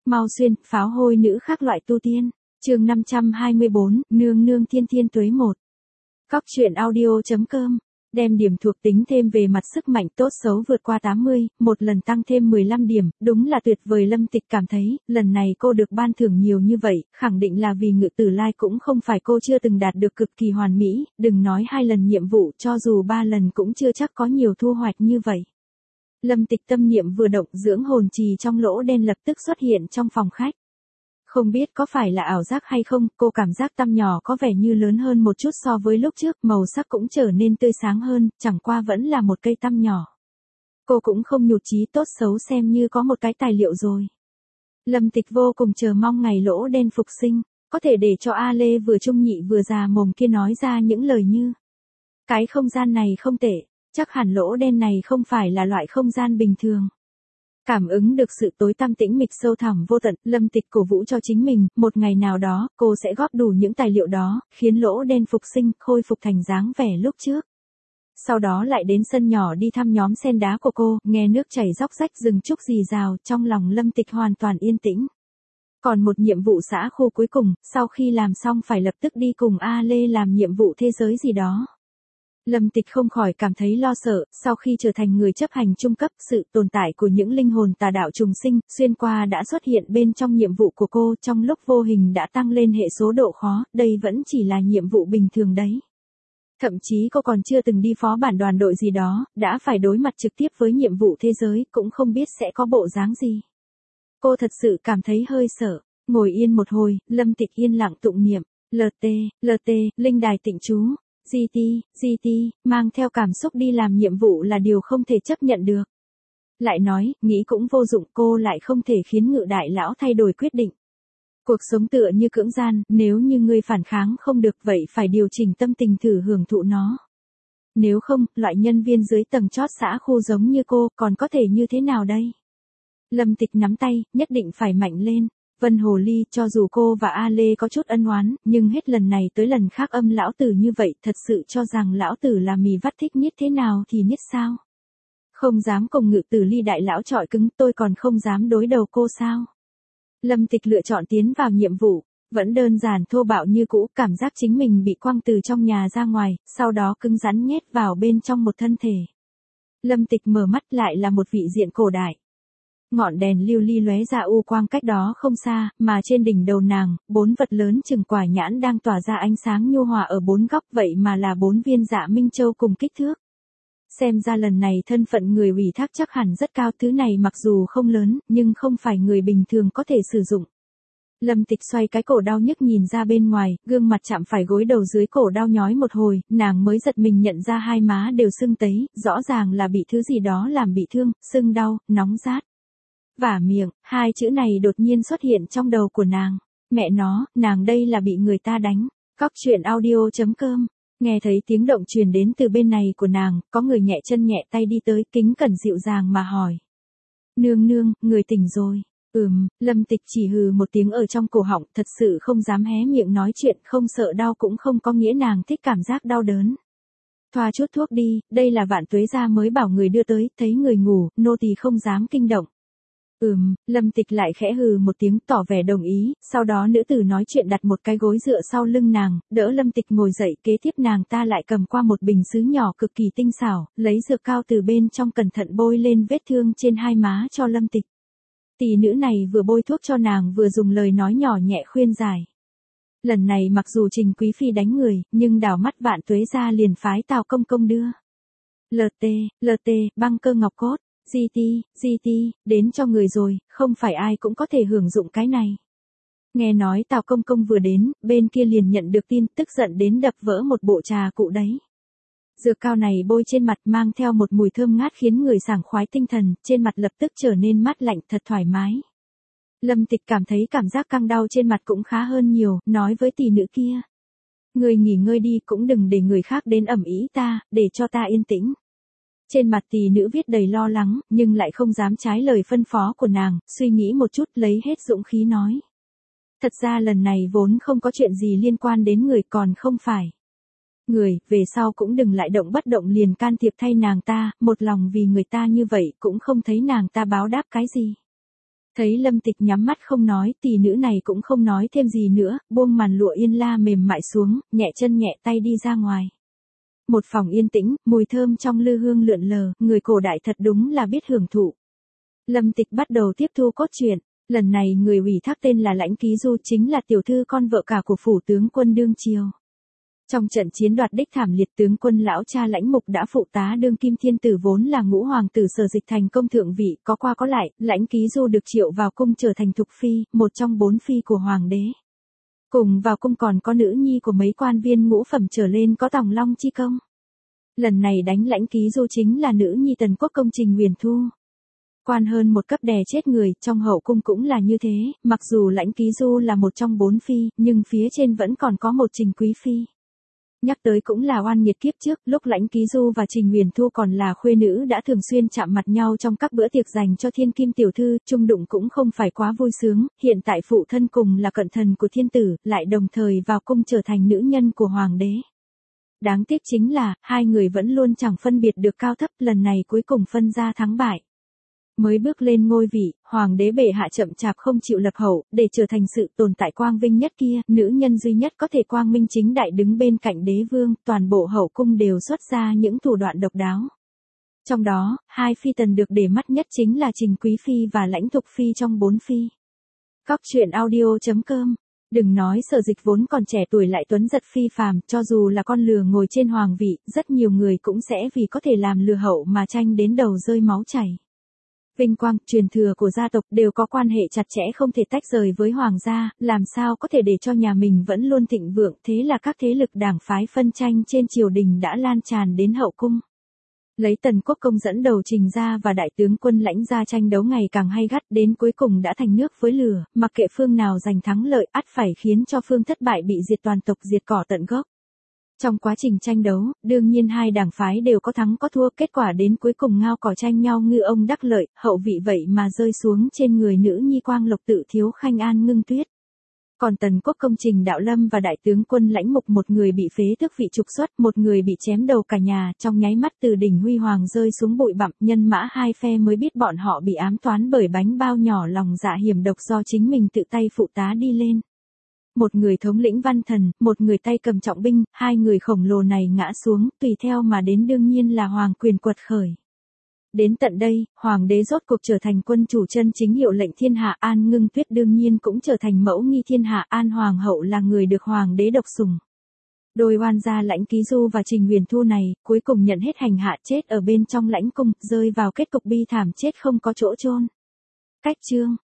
Mau xuyên, pháo hôi nữ khác loại tu tiên. Chương 524, nương nương thiên thiên tuế 1. Cóc truyện audio.com. Đem điểm thuộc tính thêm về mặt sức mạnh tốt xấu vượt qua 80, một lần tăng thêm 15 điểm, đúng là tuyệt vời. Lâm Tịch cảm thấy, lần này cô được ban thưởng nhiều như vậy, khẳng định là vì Ngự Tử Lai cũng không phải cô chưa từng đạt được cực kỳ hoàn mỹ, đừng nói 2 lần nhiệm vụ, cho dù 3 lần cũng chưa chắc có nhiều thu hoạch như vậy. Lâm Tịch tâm niệm vừa động, dưỡng hồn trì trong lỗ đen lập tức xuất hiện trong phòng khách. Không biết có phải là ảo giác hay không, cô cảm giác tăm nhỏ có vẻ như lớn hơn một chút so với lúc trước, màu sắc cũng trở nên tươi sáng hơn, chẳng qua vẫn là một cây tăm nhỏ. Cô cũng không nhụt chí, tốt xấu xem như có một cái tài liệu rồi. Lâm Tịch vô cùng chờ mong ngày lỗ đen phục sinh, có thể để cho A Lê vừa trung nhị vừa già mồm kia nói ra những lời như: cái không gian này không tệ, chắc hẳn lỗ đen này không phải là loại không gian bình thường. Cảm ứng được sự tối tăm tĩnh mịch sâu thẳm vô tận, Lâm Tịch cổ vũ cho chính mình, một ngày nào đó, cô sẽ góp đủ những tài liệu đó, khiến lỗ đen phục sinh, khôi phục thành dáng vẻ lúc trước. Sau đó lại đến sân nhỏ đi thăm nhóm sen đá của cô, nghe nước chảy róc rách, rừng trúc rì rào, trong lòng Lâm Tịch hoàn toàn yên tĩnh. Còn một nhiệm vụ xã khu cuối cùng, sau khi làm xong phải lập tức đi cùng A Lê làm nhiệm vụ thế giới gì đó. Lâm Tịch không khỏi cảm thấy lo sợ, sau khi trở thành người chấp hành trung cấp, sự tồn tại của những linh hồn tà đạo trùng sinh, xuyên qua đã xuất hiện bên trong nhiệm vụ của cô, trong lúc vô hình đã tăng lên hệ số độ khó, đây vẫn chỉ là nhiệm vụ bình thường đấy. Thậm chí cô còn chưa từng đi phó bản đoàn đội gì đó, đã phải đối mặt trực tiếp với nhiệm vụ thế giới, cũng không biết sẽ có bộ dáng gì. Cô thật sự cảm thấy hơi sợ, ngồi yên một hồi, Lâm Tịch yên lặng tụng niệm, LT, linh đài tịnh chú. GT, mang theo cảm xúc đi làm nhiệm vụ là điều không thể chấp nhận được. Lại nói, nghĩ cũng vô dụng, cô lại không thể khiến Ngự đại lão thay đổi quyết định. Cuộc sống tựa như cưỡng gian, nếu như ngươi phản kháng không được vậy phải điều chỉnh tâm tình thử hưởng thụ nó. Nếu không, loại nhân viên dưới tầng chót xã khu giống như cô còn có thể như thế nào đây? Lâm Tịch nắm tay, nhất định phải mạnh lên. Vân Hồ Ly, cho dù cô và A Lê có chút ân oán, nhưng hết lần này tới lần khác âm lão tử như vậy, thật sự cho rằng lão tử là mì vắt thích niết thế nào thì niết sao? Không dám cùng Ngự Tử Ly đại lão chọi cứng, tôi còn không dám đối đầu cô sao? Lâm Tịch lựa chọn tiến vào nhiệm vụ, vẫn đơn giản thô bạo như cũ, cảm giác chính mình bị quăng từ trong nhà ra ngoài, sau đó cứng rắn nhét vào bên trong một thân thể. Lâm Tịch mở mắt lại là một vị diện cổ đại. Ngọn đèn lưu ly lóe ra u quang cách đó không xa, mà trên đỉnh đầu nàng, 4 vật lớn chừng quả nhãn đang tỏa ra ánh sáng nhu hòa ở 4 góc, vậy mà là 4 viên Dạ Minh Châu cùng kích thước. Xem ra lần này thân phận người ủy thác chắc hẳn rất cao, thứ này mặc dù không lớn, nhưng không phải người bình thường có thể sử dụng. Lâm Tịch xoay cái cổ đau nhức nhìn ra bên ngoài, gương mặt chạm phải gối đầu dưới cổ đau nhói một hồi, nàng mới giật mình nhận ra hai má đều sưng tấy, rõ ràng là bị thứ gì đó làm bị thương, sưng đau, nóng rát. Vả miệng, 2 chữ này đột nhiên xuất hiện trong đầu của nàng. Mẹ nó, nàng đây là bị người ta đánh. Cóc truyện audio.com. Nghe thấy tiếng động truyền đến từ bên này của nàng, có người nhẹ chân nhẹ tay đi tới, kính cẩn dịu dàng mà hỏi. Nương nương, người tỉnh rồi. Lâm Tịch chỉ hừ một tiếng ở trong cổ họng, thật sự không dám hé miệng nói chuyện, không sợ đau cũng không có nghĩa nàng thích cảm giác đau đớn. Thoa chút thuốc đi, đây là Vạn Tuế gia mới bảo người đưa tới, thấy người ngủ, nô tỳ không dám kinh động. Lâm Tịch lại khẽ hừ một tiếng tỏ vẻ đồng ý, sau đó nữ tử nói chuyện đặt một cái gối dựa sau lưng nàng, đỡ Lâm Tịch ngồi dậy, kế tiếp nàng ta lại cầm qua một bình sứ nhỏ cực kỳ tinh xảo, lấy dược cao từ bên trong cẩn thận bôi lên vết thương trên hai má cho Lâm Tịch. Tỷ nữ này vừa bôi thuốc cho nàng vừa dùng lời nói nhỏ nhẹ khuyên giải. Lần này mặc dù Trình Quý Phi đánh người, nhưng đảo mắt Vạn Tuế gia liền phái Tào Công Công đưa. LT, băng cơ ngọc cốt. GT, đến cho người rồi, không phải ai cũng có thể hưởng dụng cái này. Nghe nói Tào Công Công vừa đến, bên kia liền nhận được tin, tức giận đến đập vỡ một bộ trà cụ đấy. Dược cao này bôi trên mặt mang theo một mùi thơm ngát khiến người sảng khoái tinh thần, trên mặt lập tức trở nên mát lạnh, thật thoải mái. Lâm Tịch cảm thấy cảm giác căng đau trên mặt cũng khá hơn nhiều, nói với tỷ nữ kia. Người nghỉ ngơi đi, cũng đừng để người khác đến ầm ĩ ta, để cho ta yên tĩnh. Trên mặt tỷ nữ viết đầy lo lắng, nhưng lại không dám trái lời phân phó của nàng, suy nghĩ một chút lấy hết dũng khí nói. Thật ra lần này vốn không có chuyện gì liên quan đến người, còn không phải. Người, về sau cũng đừng lại động bất động liền can thiệp thay nàng ta, một lòng vì người ta như vậy cũng không thấy nàng ta báo đáp cái gì. Thấy Lâm Tịch nhắm mắt không nói, tỷ nữ này cũng không nói thêm gì nữa, buông màn lụa yên la mềm mại xuống, nhẹ chân nhẹ tay đi ra ngoài. Một phòng yên tĩnh, mùi thơm trong lư hương lượn lờ, người cổ đại thật đúng là biết hưởng thụ. Lâm Tịch bắt đầu tiếp thu cốt truyện, lần này người ủy thác tên là Lãnh Ký Du, chính là tiểu thư con vợ cả của phủ tướng quân đương triều. Trong trận chiến đoạt đích thảm liệt, tướng quân lão cha Lãnh Mục đã phụ tá đương kim thiên tử vốn là ngũ hoàng tử Sở Dịch thành công thượng vị, có qua có lại, Lãnh Ký Du được triệu vào cung trở thành thục phi, một trong 4 phi của hoàng đế. Cùng vào cung còn có nữ nhi của mấy quan viên ngũ phẩm trở lên có tòng long chi công. Lần này đánh Lãnh Ký Du chính là nữ nhi Tần Quốc công Trình Huyền Thu. Quan hơn một cấp đè chết người, trong hậu cung cũng là như thế, mặc dù Lãnh Ký Du là một trong 4 phi, nhưng phía trên vẫn còn có một Trình Quý Phi. Nhắc tới cũng là oan nghiệt kiếp trước, lúc Lãnh Ký Du và Trình Huyền Thu còn là khuê nữ đã thường xuyên chạm mặt nhau trong các bữa tiệc dành cho thiên kim tiểu thư, chung đụng cũng không phải quá vui sướng, hiện tại phụ thân cùng là cận thần của thiên tử, lại đồng thời vào cung trở thành nữ nhân của hoàng đế. Đáng tiếc chính là, hai người vẫn luôn chẳng phân biệt được cao thấp, lần này cuối cùng phân ra thắng bại. Mới bước lên ngôi vị, hoàng đế bệ hạ chậm chạp không chịu lập hậu, để trở thành sự tồn tại quang vinh nhất kia, nữ nhân duy nhất có thể quang minh chính đại đứng bên cạnh đế vương, toàn bộ hậu cung đều xuất ra những thủ đoạn độc đáo. Trong đó, 2 phi tần được để mắt nhất chính là Trình Quý Phi và Lãnh Thục Phi trong 4 phi. Góc truyện audio.com. Đừng nói Sở Dịch vốn còn trẻ tuổi lại tuấn giật phi phàm, cho dù là con lừa ngồi trên hoàng vị, rất nhiều người cũng sẽ vì có thể làm lừa hậu mà tranh đến đầu rơi máu chảy. Vinh quang, truyền thừa của gia tộc đều có quan hệ chặt chẽ không thể tách rời với hoàng gia, làm sao có thể để cho nhà mình vẫn luôn thịnh vượng, thế là các thế lực đảng phái phân tranh trên triều đình đã lan tràn đến hậu cung. Lấy Tần Quốc công dẫn đầu Trình gia và đại tướng quân Lãnh gia tranh đấu ngày càng hay gắt, đến cuối cùng đã thành nước với lửa, mặc kệ phương nào giành thắng lợi, ắt phải khiến cho phương thất bại bị diệt toàn tộc, diệt cỏ tận gốc. Trong quá trình tranh đấu, đương nhiên hai đảng phái đều có thắng có thua, kết quả đến cuối cùng ngao cỏ tranh nhau ngư ông đắc lợi, hậu vị vậy mà rơi xuống trên người nữ nhi Quang Lộc Tự Thiếu Khanh An Ngưng Tuyết. Còn Tần Quốc công Trình Đạo Lâm và đại tướng quân Lãnh Mục, một người bị phế tước vị trục xuất, một người bị chém đầu cả nhà, trong nháy mắt từ đỉnh huy hoàng rơi xuống bụi bặm, nhân mã hai phe mới biết bọn họ bị ám toán bởi bánh bao nhỏ lòng dạ hiểm độc do chính mình tự tay phụ tá đi lên. Một người thống lĩnh văn thần, một người tay cầm trọng binh, hai người khổng lồ này ngã xuống, tùy theo mà đến đương nhiên là hoàng quyền quật khởi. Đến tận đây, hoàng đế rốt cuộc trở thành quân chủ chân chính, hiệu lệnh thiên hạ, An Ngưng Tuyết đương nhiên cũng trở thành mẫu nghi thiên hạ, An hoàng hậu là người được hoàng đế độc sủng. Đôi oan gia Lãnh Ký Du và Trình Huyền Thu này, cuối cùng nhận hết hành hạ, chết ở bên trong lãnh cung, rơi vào kết cục bi thảm, chết không có chỗ chôn. Cách chương